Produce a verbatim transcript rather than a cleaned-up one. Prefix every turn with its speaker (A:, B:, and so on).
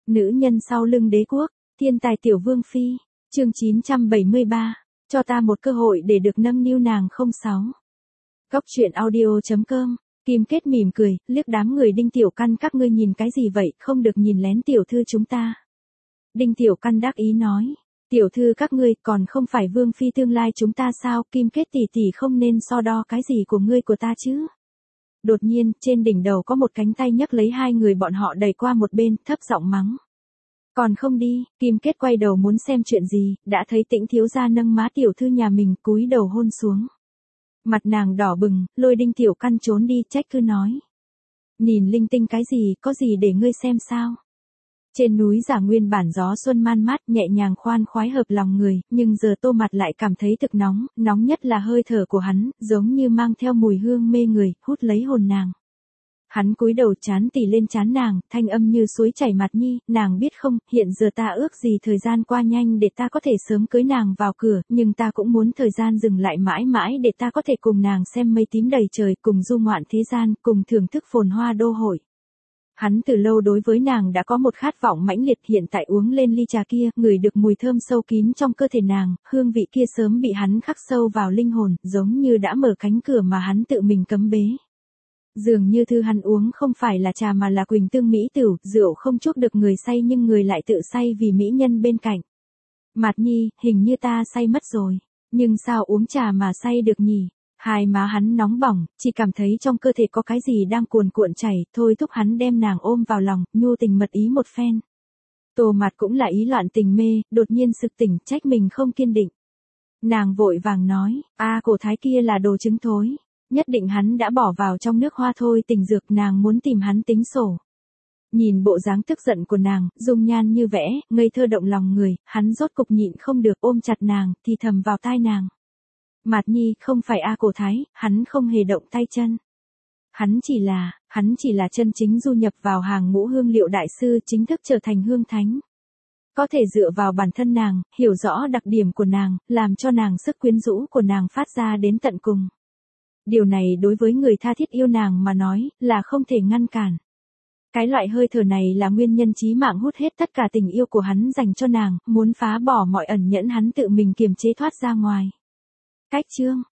A: Nữ nhân sau lưng đế quốc, thiên tài tiểu vương phi, chương chín trăm bảy mươi ba, cho ta một cơ hội để được nâng niu nàng không sáu. Góc truyện audio chấm com, Kim Kết mỉm cười, liếc đám người Đinh Tiểu Căn các ngươi nhìn cái gì vậy, không được nhìn lén tiểu thư chúng ta. Đinh Tiểu Căn đắc ý nói, tiểu thư các ngươi còn không phải vương phi tương lai chúng ta sao, Kim Kết tỷ tỷ không nên so đo cái gì của ngươi của ta chứ. Đột nhiên, trên đỉnh đầu có một cánh tay nhấc lấy hai người bọn họ đẩy qua một bên, thấp giọng mắng. Còn không đi, Kim Kết quay đầu muốn xem chuyện gì, đã thấy Tĩnh thiếu gia nâng má tiểu thư nhà mình, cúi đầu hôn xuống. Mặt nàng đỏ bừng, lôi Đinh Tiểu Căn trốn đi, trách cứ nói. Nhìn linh tinh cái gì, có gì để ngươi xem sao? Trên núi Giả nguyên bản gió xuân man mát, nhẹ nhàng khoan khoái hợp lòng người, nhưng giờ Tô Mặt lại cảm thấy thực nóng, nóng nhất là hơi thở của hắn, giống như mang theo mùi hương mê người, hút lấy hồn nàng. Hắn cúi đầu chán tỉ lên chán nàng, thanh âm như suối chảy mặt nhi, nàng biết không, hiện giờ ta ước gì thời gian qua nhanh để ta có thể sớm cưới nàng vào cửa, nhưng ta cũng muốn thời gian dừng lại mãi mãi để ta có thể cùng nàng xem mây tím đầy trời, cùng du ngoạn thế gian, cùng thưởng thức phồn hoa đô hội. Hắn từ lâu đối với nàng đã có một khát vọng mãnh liệt, hiện tại uống lên ly trà kia, ngửi được mùi thơm sâu kín trong cơ thể nàng, hương vị kia sớm bị hắn khắc sâu vào linh hồn, giống như đã mở cánh cửa mà hắn tự mình cấm bế. Dường như thứ hắn uống không phải là trà mà là quỳnh tương mỹ tửu, rượu không chuốc được người say nhưng người lại tự say vì mỹ nhân bên cạnh. Mạt nhi, hình như ta say mất rồi, nhưng sao uống trà mà say được nhỉ? Hai má hắn nóng bỏng, chỉ cảm thấy trong cơ thể có cái gì đang cuồn cuộn chảy, thôi thúc hắn đem nàng ôm vào lòng, nhu tình mật ý một phen. Tô Mặt cũng là ý loạn tình mê, đột nhiên sực tỉnh, trách mình không kiên định. Nàng vội vàng nói, a cổ thái kia là đồ trứng thối. Nhất định hắn đã bỏ vào trong nước hoa thôi tình dược, nàng muốn tìm hắn tính sổ. Nhìn bộ dáng tức giận của nàng, dung nhan như vẽ, ngây thơ động lòng người, hắn rốt cục nhịn không được ôm chặt nàng, thì thầm vào tai nàng. Mạt nhi, không phải A Cổ Thái, hắn không hề động tay chân. Hắn chỉ là, hắn chỉ là chân chính du nhập vào hàng ngũ hương liệu đại sư, chính thức trở thành hương thánh. Có thể dựa vào bản thân nàng, hiểu rõ đặc điểm của nàng, làm cho nàng sức quyến rũ của nàng phát ra đến tận cùng. Điều này đối với người tha thiết yêu nàng mà nói, là không thể ngăn cản. Cái loại hơi thở này là nguyên nhân chí mạng hút hết tất cả tình yêu của hắn dành cho nàng, muốn phá bỏ mọi ẩn nhẫn hắn tự mình kiềm chế thoát ra ngoài. Cách chương,